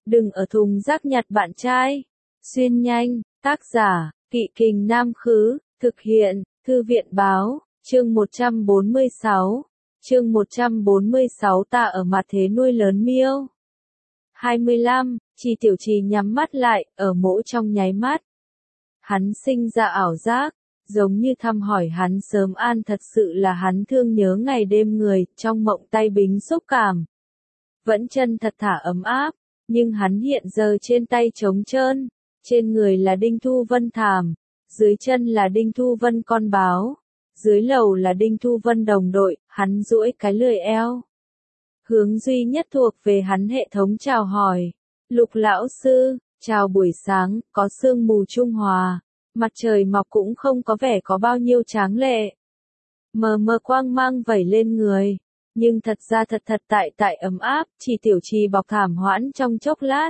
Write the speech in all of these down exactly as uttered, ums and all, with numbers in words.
Đừng ở thùng rác nhặt bạn trai. Xuyên nhanh, tác giả, Kỵ Kình Nam Khứ, thực hiện, Thư viện Báo, chương một trăm bốn mươi sáu. Chương một trăm bốn mươi sáu ta ở mặt thế nuôi lớn miêu. hai mươi lăm, Trì Tiểu Trì nhắm mắt lại, ở mỗ trong nháy mắt. Hắn sinh ra ảo giác, giống như thăm hỏi hắn sớm an thật sự là hắn thương nhớ ngày đêm người, trong mộng tay bính xúc cảm. Vẫn chân thật thả ấm áp, nhưng hắn hiện giờ trên tay trống trơn, trên người là Đinh Thu Vân thảm, dưới chân là Đinh Thu Vân con báo, dưới lầu là Đinh Thu Vân đồng đội, hắn duỗi cái lười eo. Hướng duy nhất thuộc về hắn hệ thống chào hỏi. Lục lão sư, chào buổi sáng, có sương mù trung hòa, mặt trời mọc cũng không có vẻ có bao nhiêu tráng lệ. Mờ mờ quang mang vẩy lên người, nhưng thật ra thật thật tại tại ấm áp, Chỉ Tiểu Trì bọc thảm hoãn trong chốc lát.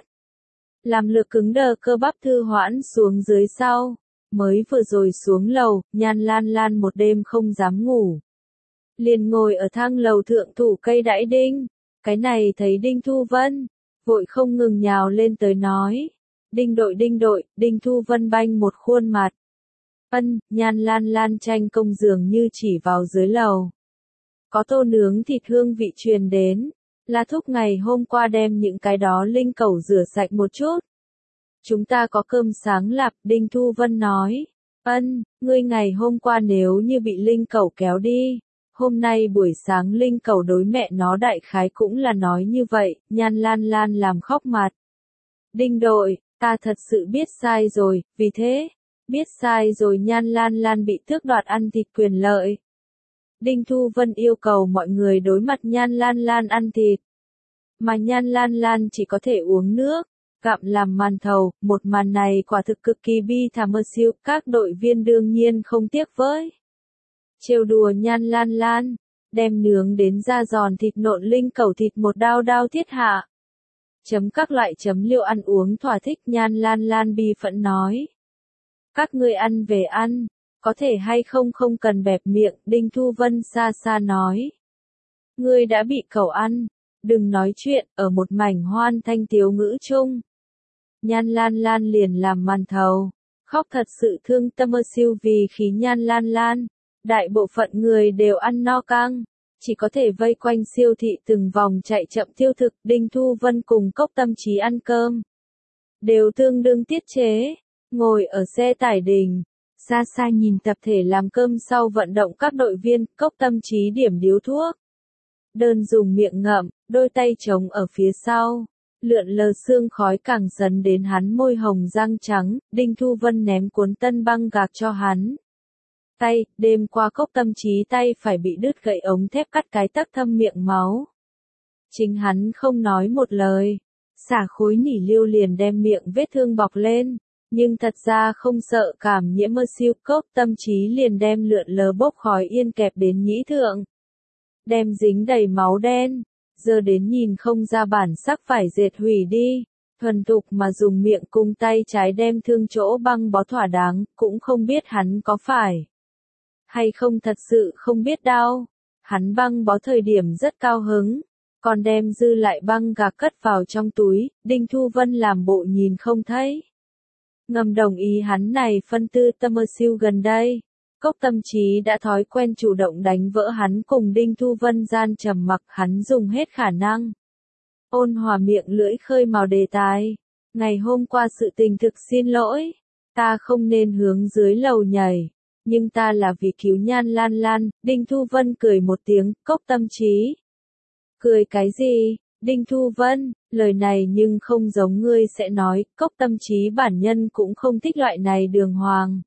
Làm lực cứng đờ cơ bắp thư hoãn xuống dưới sau, mới vừa rồi xuống lầu, Nhan Lan Lan một đêm không dám ngủ. Liền ngồi ở thang lầu thượng thủ cây đãi đinh, cái này thấy Đinh Thu Vân, vội không ngừng nhào lên tới nói. Đinh đội đinh đội, Đinh Thu Vân banh một khuôn mặt. Ân, Nhan Lan Lan tranh công dường như chỉ vào dưới lầu. Có tô nướng thịt hương vị truyền đến, là thúc ngày hôm qua đem những cái đó linh cẩu rửa sạch một chút. Chúng ta có cơm sáng lạp, Đinh Thu Vân nói. Ân, ngươi ngày hôm qua nếu như bị linh cẩu kéo đi, hôm nay buổi sáng linh cẩu đối mẹ nó đại khái cũng là nói như vậy, Nhan Lan Lan làm khóc mặt. Đinh đội, ta thật sự biết sai rồi, vì thế, biết sai rồi Nhan Lan Lan bị tước đoạt ăn thịt quyền lợi. Đinh Thu Vân yêu cầu mọi người đối mặt Nhan Lan Lan ăn thịt. Mà Nhan Lan Lan chỉ có thể uống nước, gặm làm màn thầu, một màn này quả thực cực kỳ bi thảm mơ siêu, các đội viên đương nhiên không tiếc với. Trêu đùa Nhan Lan Lan, đem nướng đến da giòn thịt nộn linh cẩu thịt một đao đao thiết hạ. Chấm các loại chấm liệu ăn uống thỏa thích Nhan Lan Lan bi phẫn nói. Các ngươi ăn về ăn, có thể hay không không cần bẹp miệng, Đinh Thu Vân xa xa nói. Ngươi đã bị cẩu ăn, đừng nói chuyện, ở một mảnh hoan thanh tiếu ngữ chung. Nhan Lan Lan liền làm màn thầu, khóc thật sự thương tâm ơ siêu vì khí Nhan Lan Lan. Đại bộ phận người đều ăn no căng, chỉ có thể vây quanh siêu thị từng vòng chạy chậm tiêu thực, Đinh Thu Vân cùng Cốc Tâm Trí ăn cơm. Đều tương đương tiết chế, ngồi ở xe tải đình, xa xa nhìn tập thể làm cơm sau vận động các đội viên, Cốc Tâm Trí điểm điếu thuốc. Đơn dùng miệng ngậm, đôi tay trống ở phía sau, lượn lờ sương khói càng dần đến hắn môi hồng răng trắng, Đinh Thu Vân ném cuốn tân băng gạc cho hắn. Tay, đêm qua Cốc Tâm Trí tay phải bị đứt gậy ống thép cắt cái tắc thâm miệng máu. Chính hắn không nói một lời, xả khối nỉ liêu liền đem miệng vết thương bọc lên, nhưng thật ra không sợ cảm nhiễm mơ siêu, Cốc Tâm Trí liền đem lượn lờ bốc khói yên kẹp đến nhĩ thượng. Đem dính đầy máu đen, giờ đến nhìn không ra bản sắc phải dệt hủy đi, thuần thục mà dùng miệng cung tay trái đem thương chỗ băng bó thỏa đáng, cũng không biết hắn có phải hay không thật sự không biết đau. Hắn băng bó thời điểm rất cao hứng, còn đem dư lại băng gạc cất vào trong túi, Đinh Thu Vân làm bộ nhìn không thấy. Ngầm đồng ý hắn này phân tư tâm ơ siêu gần đây. Cốc Tâm Trí đã thói quen chủ động đánh vỡ hắn cùng Đinh Thu Vân gian trầm mặc, hắn dùng hết khả năng. Ôn hòa miệng lưỡi khơi mào đề tài. Ngày hôm qua sự tình thực xin lỗi, ta không nên hướng dưới lầu nhảy, nhưng ta là vì cứu Nhan Lan Lan. Đinh Thu Vân cười một tiếng, Cốc Tâm Trí. Cười cái gì? Đinh Thu Vân, lời này nhưng không giống ngươi sẽ nói, Cốc Tâm Trí bản nhân cũng không thích loại này đường hoàng.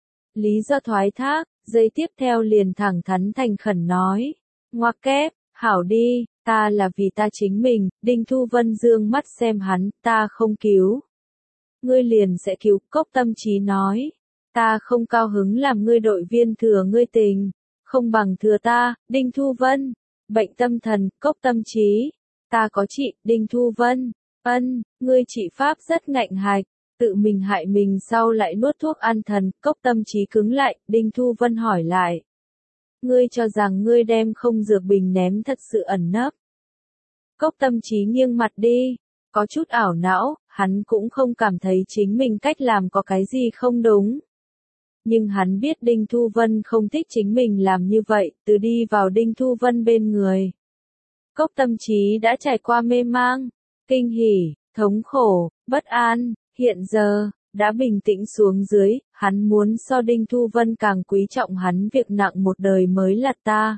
Lý do thoái thác, giây tiếp theo liền thẳng thắn thành khẩn nói. Ngoặc kép, hảo đi, ta là vì ta chính mình, Đinh Thu Vân dương mắt xem hắn, ta không cứu. Ngươi liền sẽ cứu, Cốc Tâm Trí nói. Ta không cao hứng làm ngươi đội viên thừa ngươi tình, không bằng thừa ta, Đinh Thu Vân. Bệnh tâm thần, Cốc Tâm Trí. Ta có trị, Đinh Thu Vân. Ân, ngươi trị pháp rất ngạnh hạch. Tự mình hại mình sau lại nuốt thuốc an thần, Cốc Tâm Trí cứng lại, Đinh Thu Vân hỏi lại. Ngươi cho rằng ngươi đem không dược bình ném thật sự ẩn nấp. Cốc Tâm Trí nghiêng mặt đi, Có chút ảo não, hắn cũng không cảm thấy chính mình cách làm có cái gì không đúng. Nhưng hắn biết Đinh Thu Vân không thích chính mình làm như vậy, từ đi vào Đinh Thu Vân bên người. Cốc Tâm Trí đã trải qua mê mang, kinh hỉ, thống khổ, bất an, hiện giờ, đã bình tĩnh xuống dưới, hắn muốn so Đinh Thu Vân càng quý trọng hắn việc nặng một đời mới là ta.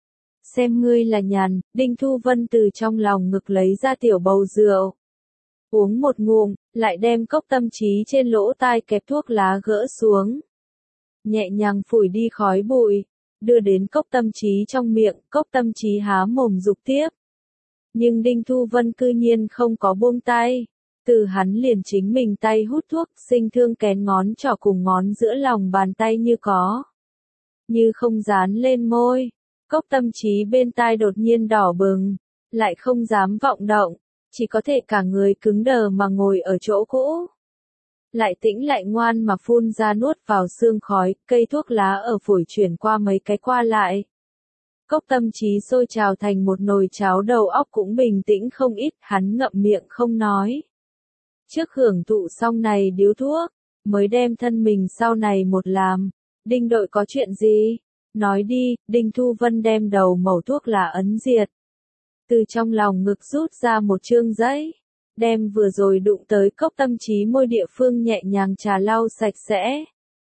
Xem ngươi là nhàn, Đinh Thu Vân từ trong lòng ngực lấy ra tiểu bầu rượu. Uống một ngụm, lại đem Cốc Tâm Trí trên lỗ tai kẹp thuốc lá gỡ xuống. Nhẹ nhàng phủi đi khói bụi, đưa đến Cốc Tâm Trí trong miệng, Cốc Tâm Trí há mồm dục tiếp. Nhưng Đinh Thu Vân cư nhiên không có buông tay. Từ hắn liền chính mình tay hút thuốc, sinh thương kén ngón trỏ cùng ngón giữa lòng bàn tay như có. Như không dán lên môi. Cốc Tâm Trí bên tai đột nhiên đỏ bừng, lại không dám vọng động, chỉ có thể cả người cứng đờ mà ngồi ở chỗ cũ. Lại tĩnh lại ngoan mà phun ra nuốt vào sương khói, cây thuốc lá ở phổi chuyển qua mấy cái qua lại. Cốc Tâm Trí sôi trào thành một nồi cháo, đầu óc cũng bình tĩnh không ít, hắn ngậm miệng không nói. Trước hưởng thụ xong này điếu thuốc, mới đem thân mình sau này một làm. Đinh đội có chuyện gì? Nói đi. Đinh Thu Vân đem đầu mẩu thuốc lá ấn diệt. Từ trong lòng ngực rút ra một chương giấy. Đem vừa rồi đụng tới Cốc Tâm Trí môi địa phương nhẹ nhàng trà lau sạch sẽ.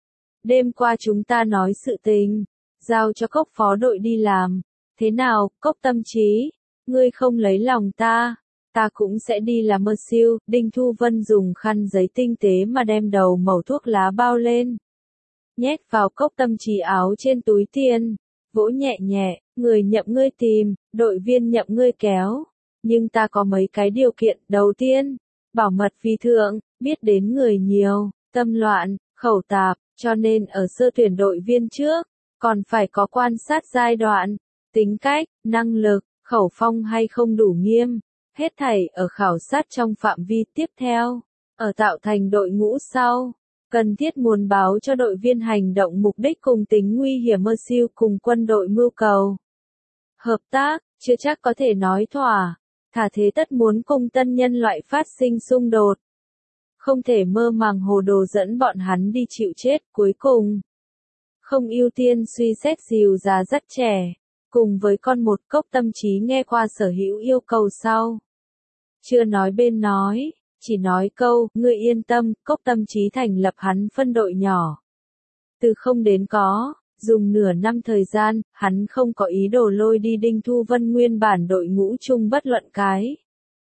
Đêm qua chúng ta nói sự tình. Giao cho Cốc phó đội đi làm. Thế nào, Cốc Tâm Trí? Ngươi không lấy lòng ta. Ta cũng sẽ đi làm mơ siêu. Đinh Thu Vân dùng khăn giấy tinh tế mà đem đầu mẩu thuốc lá bao lên. Nhét vào Cốc Tâm Trí áo trên túi tiền. Vỗ nhẹ nhẹ, người nhậm ngươi tìm, đội viên nhậm ngươi kéo. Nhưng ta có mấy cái điều kiện. Đầu tiên, bảo mật phi thượng, biết đến người nhiều, tâm loạn, khẩu tạp, cho nên ở sơ tuyển đội viên trước, còn phải có quan sát giai đoạn, tính cách, năng lực, khẩu phong hay không đủ nghiêm. Hết thảy ở khảo sát trong phạm vi tiếp theo, ở tạo thành đội ngũ sau, cần thiết muốn báo cho đội viên hành động mục đích cùng tính nguy hiểm mơ siêu cùng quân đội mưu cầu. Hợp tác, chưa chắc có thể nói thỏa, thả thế tất muốn cùng tân nhân loại phát sinh xung đột. Không thể mơ màng hồ đồ dẫn bọn hắn đi chịu chết cuối cùng. Không ưu tiên suy xét dìu già dắt trẻ, cùng với con một. Cốc Tâm Trí nghe qua sở hữu yêu cầu sau. Chưa nói bên nói, chỉ nói câu, ngươi yên tâm. Cốc Tâm Trí thành lập hắn phân đội nhỏ. Từ không đến có, dùng nửa năm thời gian, hắn không có ý đồ lôi đi Đinh Thu Vân nguyên bản đội ngũ chung bất luận cái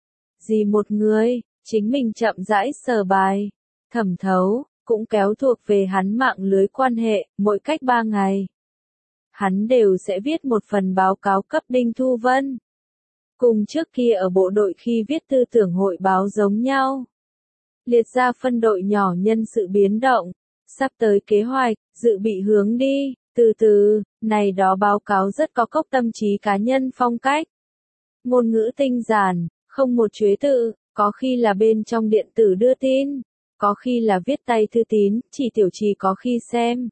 gì một người, chính mình chậm rãi sờ bài, thẩm thấu, cũng kéo thuộc về hắn mạng lưới quan hệ. Mỗi cách ba ngày, hắn đều sẽ viết một phần báo cáo cấp Đinh Thu Vân. Cùng trước kia ở bộ đội khi viết tư tưởng hội báo giống nhau. Liệt ra phân đội nhỏ nhân sự biến động, sắp tới kế hoạch, dự bị hướng đi, từ từ, này đó báo cáo rất có Cốc Tâm Trí cá nhân phong cách. Ngôn ngữ tinh giản, không một chuế tự, có khi là bên trong điện tử đưa tin, có khi là viết tay thư tín, chỉ tiểu trì có khi xem.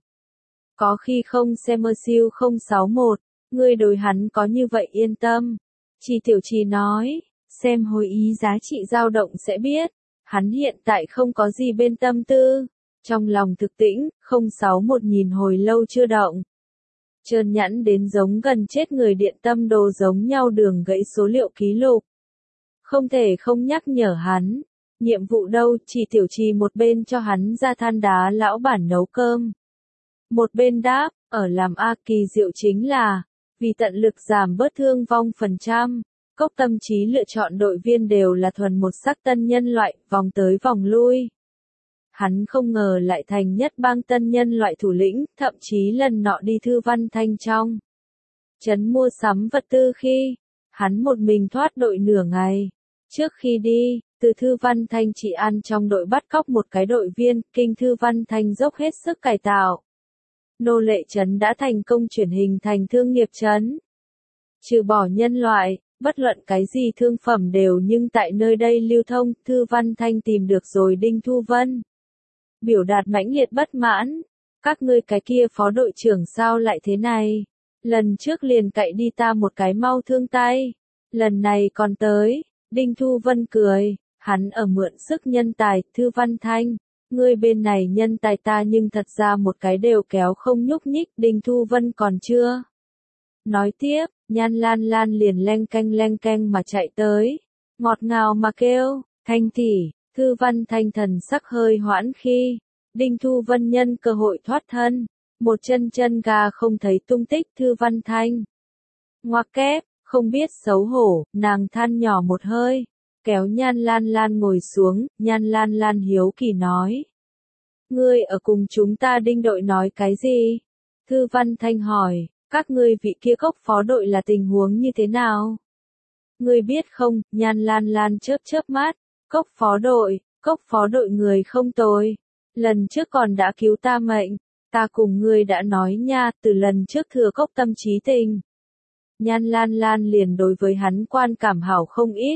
Có khi không xem. Mơ siêu không sáu mốt, ngươi đối hắn có như vậy yên tâm. Chỉ tiểu trì nói, xem hồi ý giá trị dao động sẽ biết, hắn hiện tại không có gì bên tâm tư. Trong lòng thực tĩnh, không sáu một nhìn hồi lâu chưa động. Trơn nhẵn đến giống gần chết người điện tâm đồ giống nhau đường gãy số liệu ký lục. Không thể không nhắc nhở hắn. Nhiệm vụ đâu, chỉ tiểu trì một bên cho hắn ra than đá lão bản nấu cơm. Một bên đáp, ở làm A kỳ diệu chính là, vì tận lực giảm bớt thương vong phần trăm, Cốc Tâm Trí lựa chọn đội viên đều là thuần một sắc tân nhân loại, vòng tới vòng lui. Hắn không ngờ lại thành nhất bang tân nhân loại thủ lĩnh, thậm chí lần nọ đi Thư Văn Thanh trong trấn mua sắm vật tư khi, hắn một mình thoát đội nửa ngày. Trước khi đi, từ Thư Văn Thanh chỉ ăn trong đội bắt cóc một cái đội viên, kinh Thư Văn Thanh dốc hết sức cải tạo. Nô lệ trấn đã thành công chuyển hình thành thương nghiệp trấn. Trừ bỏ nhân loại, bất luận cái gì thương phẩm đều nhưng tại nơi đây lưu thông. Thư Văn Thanh tìm được rồi Đinh Thu Vân. Biểu đạt mãnh liệt bất mãn. Các ngươi cái kia phó đội trưởng sao lại thế này? Lần trước liền cậy đi ta một cái mau thương tay. Lần này còn tới. Đinh Thu Vân cười. Hắn ở mượn sức nhân tài, Thư Văn Thanh. Ngươi bên này nhân tài ta nhưng thật ra một cái đều kéo không nhúc nhích, Đinh Thu Vân còn chưa. Nói tiếp, Nhan Lan Lan liền leng canh leng canh mà chạy tới. Ngọt ngào mà kêu, Thanh tỷ, Thư Văn Thanh thần sắc hơi hoãn khi. Đinh Thu Vân nhân cơ hội thoát thân. Một chân chân gà không thấy tung tích Thư Văn Thanh. Ngoặc kép, không biết xấu hổ, nàng than nhỏ một hơi. Kéo Nhan Lan Lan ngồi xuống, Nhan Lan Lan hiếu kỳ nói. Ngươi ở cùng chúng ta Đinh đội nói cái gì? Thư Văn Thanh hỏi, các ngươi vị kia cốc phó đội là tình huống như thế nào? Ngươi biết không, Nhan Lan Lan chớp chớp mắt, cốc phó đội, cốc phó đội người không tồi. Lần trước còn đã cứu ta mệnh, ta cùng ngươi đã nói nha, từ lần trước thừa cốc tâm trí tình. Nhan Lan Lan liền đối với hắn quan cảm hảo không ít.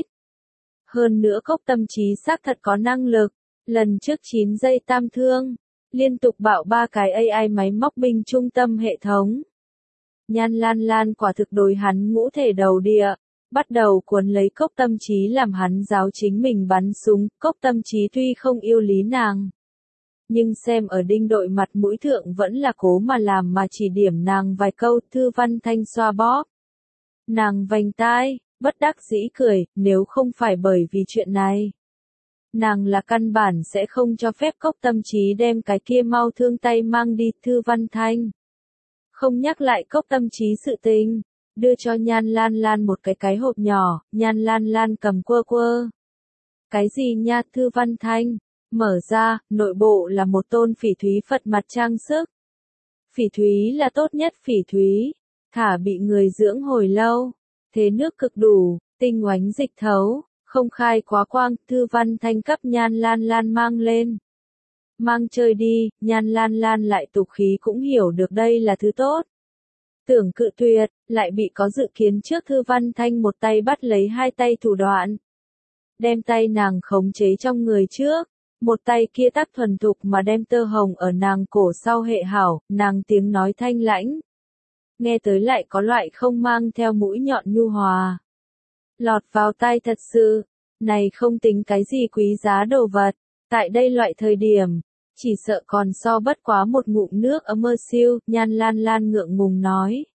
Hơn nữa cốc tâm trí xác thật có năng lực, lần trước chín giây tam thương, liên tục bạo ba cái a i máy móc binh trung tâm hệ thống. Nhan Lan Lan quả thực đối hắn ngũ thể đầu địa, bắt đầu cuốn lấy cốc tâm trí làm hắn giáo chính mình bắn súng, cốc tâm trí tuy không yêu lý nàng. Nhưng xem ở Đinh đội mặt mũi thượng vẫn là cố mà làm mà chỉ điểm nàng vài câu. Thư Văn Thanh xoa bóp. Nàng vành tai, bất đắc dĩ cười, nếu không phải bởi vì chuyện này. Nàng là căn bản sẽ không cho phép cốc tâm trí đem cái kia mau thương tay mang đi. Thư Văn Thanh không nhắc lại cốc tâm trí sự tình, đưa cho Nhan Lan Lan một cái cái hộp nhỏ, Nhan Lan Lan cầm quơ quơ. Cái gì nha? Thư Văn Thanh mở ra, nội bộ là một tôn phỉ thúy Phật mặt trang sức. Phỉ thúy là tốt nhất phỉ thúy, thả bị người dưỡng hồi lâu, thế nước cực đủ, tinh oánh dịch thấu, không khai quá quang. Thư Văn Thanh cấp Nhan Lan Lan mang lên. Mang chơi đi, Nhan Lan Lan lại tục khí cũng hiểu được đây là thứ tốt. Tưởng cự tuyệt, lại bị có dự kiến trước Thư Văn Thanh một tay bắt lấy hai tay thủ đoạn. Đem tay nàng khống chế trong người trước, một tay kia tắc thuần thục mà đem tơ hồng ở nàng cổ sau hệ hảo, nàng tiếng nói thanh lãnh. Nghe tới lại có loại không mang theo mũi nhọn nhu hòa. Lọt vào tai thật sự, này không tính cái gì quý giá đồ vật, tại đây loại thời điểm, chỉ sợ còn so bất quá một ngụm nước ấm mơ siêu. Nhan Lan Lan ngượng ngùng nói.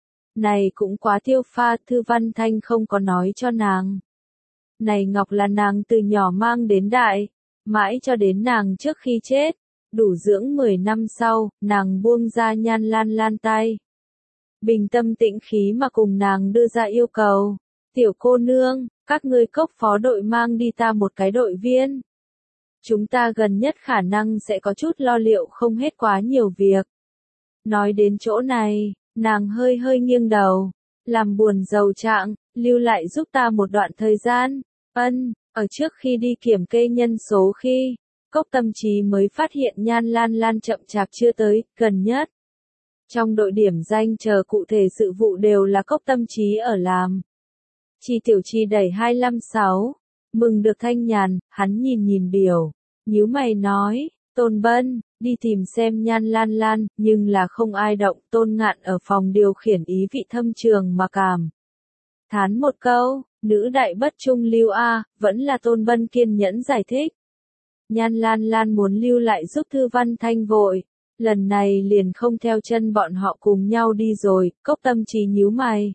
Này cũng quá tiêu pha. Thư Văn Thanh không có nói cho nàng. Này ngọc là nàng từ nhỏ mang đến đại, mãi cho đến nàng trước khi chết, đủ dưỡng mười năm sau, nàng buông ra Nhan Lan Lan tay. Bình tâm tĩnh khí mà cùng nàng đưa ra yêu cầu. Tiểu cô nương, các ngươi cốc phó đội mang đi ta một cái đội viên. Chúng ta gần nhất khả năng sẽ có chút lo liệu không hết quá nhiều việc. Nói đến chỗ này, nàng hơi hơi nghiêng đầu, làm buồn rầu trạng, lưu lại giúp ta một đoạn thời gian. Ân, ở trước khi đi kiểm kê nhân số khi, cốc tâm trí mới phát hiện Nhan Lan Lan chậm chạp chưa tới, gần nhất. Trong đội điểm danh chờ cụ thể sự vụ đều là cốc tâm trí ở làm. Chi tiểu chi đẩy hai lăm sáu, mừng được thanh nhàn, hắn nhìn nhìn biểu, nhíu mày nói, Tôn Bân, đi tìm xem Nhan Lan Lan, nhưng là không ai động. Tôn Ngạn ở phòng điều khiển ý vị thâm trường mà cảm thán một câu, nữ đại bất trung lưu a, vẫn là Tôn Bân kiên nhẫn giải thích. Nhan Lan Lan muốn lưu lại giúp Thư Văn Thanh vội, lần này liền không theo chân bọn họ cùng nhau đi rồi. Cốc tâm trí nhíu mày.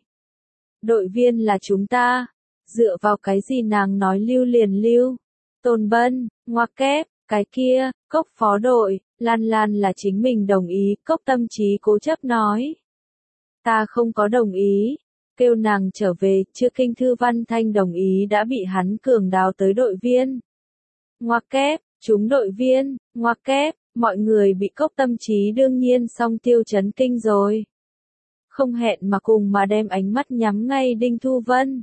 Đội viên là chúng ta, dựa vào cái gì nàng nói lưu liền lưu? Tôn Bân, ngoặc kép, cái kia, cốc phó đội, Lan Lan là chính mình đồng ý. Cốc tâm trí cố chấp nói. Ta không có đồng ý, kêu nàng trở về. Chưa kinh Thư Văn Thanh đồng ý đã bị hắn cường đào tới đội viên. Ngoặc kép, chúng đội viên, ngoặc kép, mọi người bị cốc tâm trí đương nhiên song tiêu chấn kinh rồi. Không hẹn mà cùng mà đem ánh mắt nhắm ngay Đinh Thu Vân.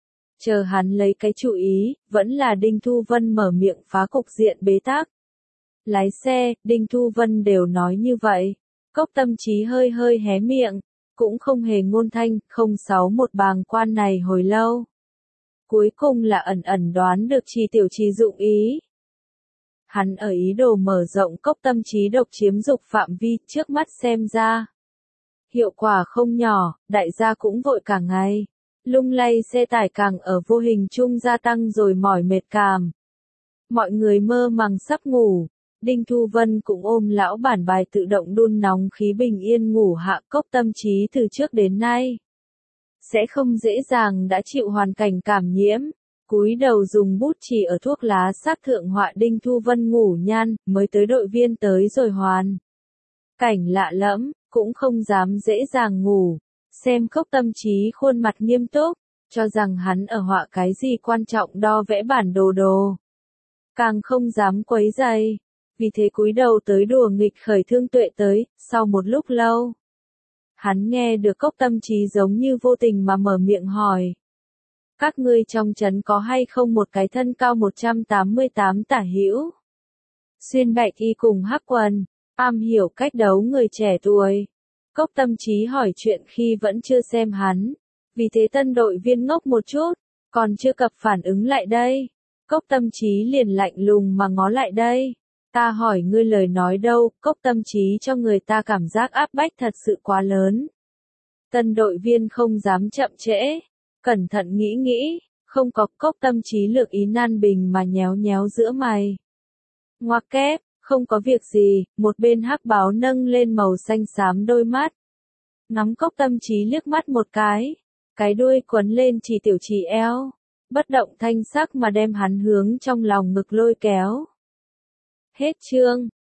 Chờ hắn lấy cái chủ ý, vẫn là Đinh Thu Vân mở miệng phá cục diện bế tắc. Lái xe, Đinh Thu Vân đều nói như vậy. Cốc tâm trí hơi hơi hé miệng, cũng không hề ngôn thanh. Không sáu một bàng quan này hồi lâu. Cuối cùng là ẩn ẩn đoán được Chi tiểu chi dụng ý. Hắn ở ý đồ mở rộng cốc tâm trí độc chiếm dục phạm vi, trước mắt xem ra. Hiệu quả không nhỏ, đại gia cũng vội cả ngày. Lung lay xe tải càng ở vô hình chung gia tăng rồi mỏi mệt cảm. Mọi người mơ màng sắp ngủ. Đinh Thu Vân cũng ôm lão bản bài tự động đun nóng khí bình yên ngủ hạ. Cốc Tâm Trí từ trước đến nay sẽ không dễ dàng đã chịu hoàn cảnh cảm nhiễm. Cúi đầu dùng bút chì ở thuốc lá sát thượng họa Đinh Thu Vân ngủ nhan, mới tới đội viên tới rồi hoàn. Cảnh lạ lẫm, cũng không dám dễ dàng ngủ. Xem Cốc Tâm Trí khuôn mặt nghiêm túc, cho rằng hắn ở họa cái gì quan trọng đo vẽ bản đồ đồ. Càng không dám quấy rầy, vì thế cúi đầu tới đùa nghịch khởi Thương Tuệ tới. Sau một lúc lâu, hắn nghe được Cốc Tâm Trí giống như vô tình mà mở miệng hỏi. Các ngươi trong trấn có hay không một cái thân cao một trăm tám mươi tám tả hữu? Xuyên bạch y cùng hắc quần, am hiểu cách đấu người trẻ tuổi. Cốc Tâm Trí hỏi chuyện khi vẫn chưa xem hắn. Vì thế tân đội viên ngốc một chút, còn chưa kịp phản ứng lại đây. Cốc Tâm Trí liền lạnh lùng mà ngó lại đây. Ta hỏi ngươi lời nói đâu? Cốc Tâm Trí cho người ta cảm giác áp bách thật sự quá lớn. Tân đội viên không dám chậm trễ. Cẩn thận nghĩ nghĩ, không có. Cốc Tâm Trí lược ý nan bình mà nhéo nhéo giữa mày. Ngoặc kép, không có việc gì. Một bên hắc báo nâng lên màu xanh xám đôi mắt. Ngắm Cốc Tâm Trí liếc mắt một cái. Cái đuôi quấn lên chỉ tiểu chỉ eo. Bất động thanh sắc mà đem hắn hướng trong lòng ngực lôi kéo. Hết chương.